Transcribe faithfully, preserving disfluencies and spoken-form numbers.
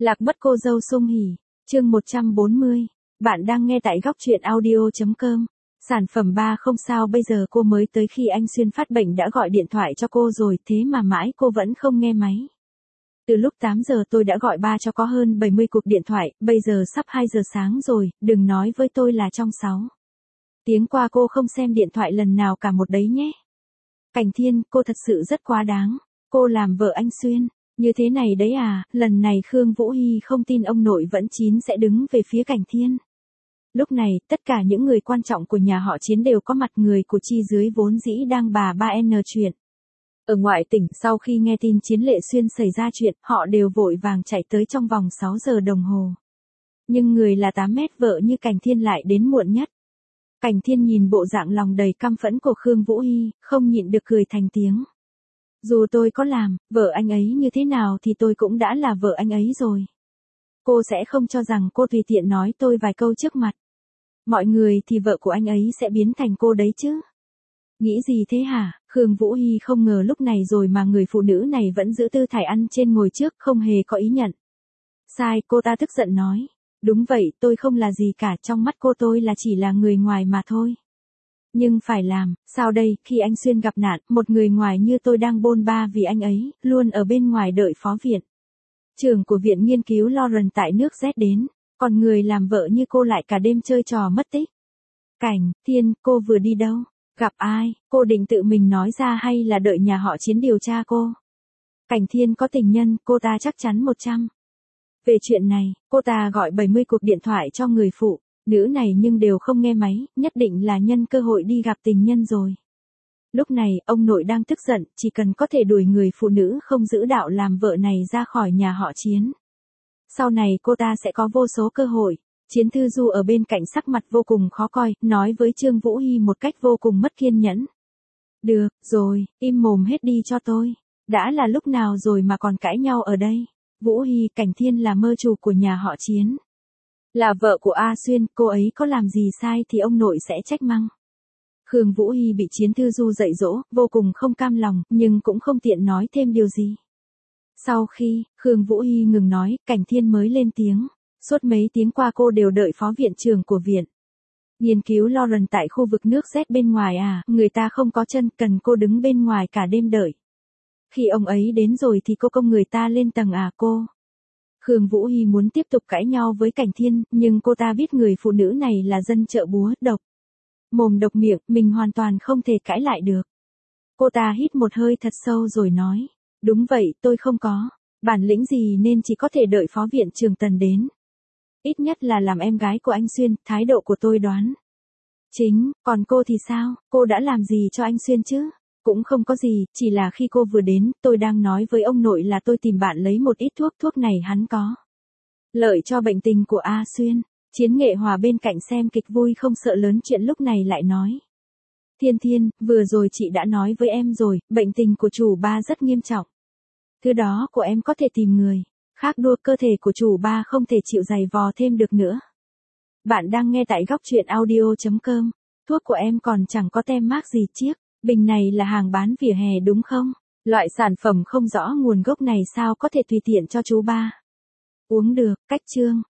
Lạc mất cô dâu Sung Hỉ, chương một trăm bốn mươi. Bạn đang nghe tại góc truyện audio.com. Sản phẩm ba không sao bây giờ cô mới tới khi anh Xuyên phát bệnh đã gọi điện thoại cho cô rồi thế mà mãi cô vẫn không nghe máy. Từ lúc tám giờ tôi đã gọi ba cho có hơn bảy mươi cuộc điện thoại, bây giờ sắp hai giờ sáng rồi, đừng nói với tôi là trong sáu tiếng qua cô không xem điện thoại lần nào cả một đấy nhé. Cảnh Thiên, cô thật sự rất quá đáng. Cô làm vợ anh Xuyên. Như thế này đấy à, lần này Khương Vũ Hy không tin ông nội vẫn chín sẽ đứng về phía Cảnh Thiên. Lúc này, tất cả những người quan trọng của nhà họ Chiến đều có mặt, người của chi dưới vốn dĩ đang bà ba N chuyện. Ở ngoại tỉnh, sau khi nghe tin Chiến Lệ Xuyên xảy ra chuyện, họ đều vội vàng chạy tới trong vòng sáu giờ đồng hồ. Nhưng người là tám mét vợ như Cảnh Thiên lại đến muộn nhất. Cảnh Thiên nhìn bộ dạng lòng đầy căm phẫn của Khương Vũ Hy, không nhịn được cười thành tiếng. Dù tôi có làm, vợ anh ấy như thế nào thì tôi cũng đã là vợ anh ấy rồi. Cô sẽ không cho rằng cô tùy tiện nói tôi vài câu trước mặt mọi người thì vợ của anh ấy sẽ biến thành cô đấy chứ. Nghĩ gì thế hả? Khương Vũ Hy không ngờ lúc này rồi mà người phụ nữ này vẫn giữ tư thái ăn trên ngồi trước, không hề có ý nhận. Sai, cô ta tức giận nói. Đúng vậy, tôi không là gì cả, trong mắt cô tôi là chỉ là người ngoài mà thôi. Nhưng phải làm, sao đây, khi anh Xuyên gặp nạn, một người ngoài như tôi đang bôn ba vì anh ấy, luôn ở bên ngoài đợi phó viện trưởng của viện nghiên cứu Lauren tại nước Z đến, còn người làm vợ như cô lại cả đêm chơi trò mất tích. Cảnh Thiên, cô vừa đi đâu? Gặp ai? Cô định tự mình nói ra hay là đợi nhà họ Chiến điều tra cô? Cảnh Thiên có tình nhân, cô ta chắc chắn một trăm. Về chuyện này, cô ta gọi bảy mươi cuộc điện thoại cho người phụ nữ này nhưng đều không nghe máy, nhất định là nhân cơ hội đi gặp tình nhân rồi. Lúc này, ông nội đang tức giận, chỉ cần có thể đuổi người phụ nữ không giữ đạo làm vợ này ra khỏi nhà họ Chiến. Sau này cô ta sẽ có vô số cơ hội. Chiến Thư Du ở bên cạnh sắc mặt vô cùng khó coi, nói với Trương Vũ Hy một cách vô cùng mất kiên nhẫn. Được, rồi, im mồm hết đi cho tôi. Đã là lúc nào rồi mà còn cãi nhau ở đây. Vũ Hy, Cảnh Thiên là mơ chủ của nhà họ Chiến. Là vợ của A Xuyên, cô ấy có làm gì sai thì ông nội sẽ trách mắng. Khương Vũ Hy bị Chiến Thư Du dạy dỗ, vô cùng không cam lòng, nhưng cũng không tiện nói thêm điều gì. Sau khi, Khương Vũ Hy ngừng nói, Cảnh Thiên mới lên tiếng. Suốt mấy tiếng qua cô đều đợi phó viện trưởng của viện nghiên cứu Lauren tại khu vực nước Z bên ngoài à, người ta không có chân, cần cô đứng bên ngoài cả đêm đợi. Khi ông ấy đến rồi thì cô công người ta lên tầng à cô. Khương Vũ Hy muốn tiếp tục cãi nhau với Cảnh Thiên, nhưng cô ta biết người phụ nữ này là dân chợ búa, độc mồm độc miệng, mình hoàn toàn không thể cãi lại được. Cô ta hít một hơi thật sâu rồi nói, đúng vậy, tôi không có bản lĩnh gì nên chỉ có thể đợi phó viện trưởng Tần đến. Ít nhất là làm em gái của anh Xuyên, thái độ của tôi đoán chính, còn cô thì sao, cô đã làm gì cho anh Xuyên chứ? Cũng không có gì, chỉ là khi cô vừa đến, tôi đang nói với ông nội là tôi tìm bạn lấy một ít thuốc, thuốc này hắn có lợi cho bệnh tình của A Xuyên. Chiến Nghệ Hòa bên cạnh xem kịch vui không sợ lớn chuyện lúc này lại nói. Thiên Thiên, vừa rồi chị đã nói với em rồi, bệnh tình của chủ ba rất nghiêm trọng. Thứ đó của em có thể tìm người khác đua, cơ thể của chủ ba không thể chịu giày vò thêm được nữa. Bạn đang nghe tại góc truyện audio.com. Thuốc của em còn chẳng có tem mác gì chiếc. Bình này là hàng bán vỉa hè đúng không? Loại sản phẩm không rõ nguồn gốc này sao có thể tùy tiện cho chú ba uống được. Cách chương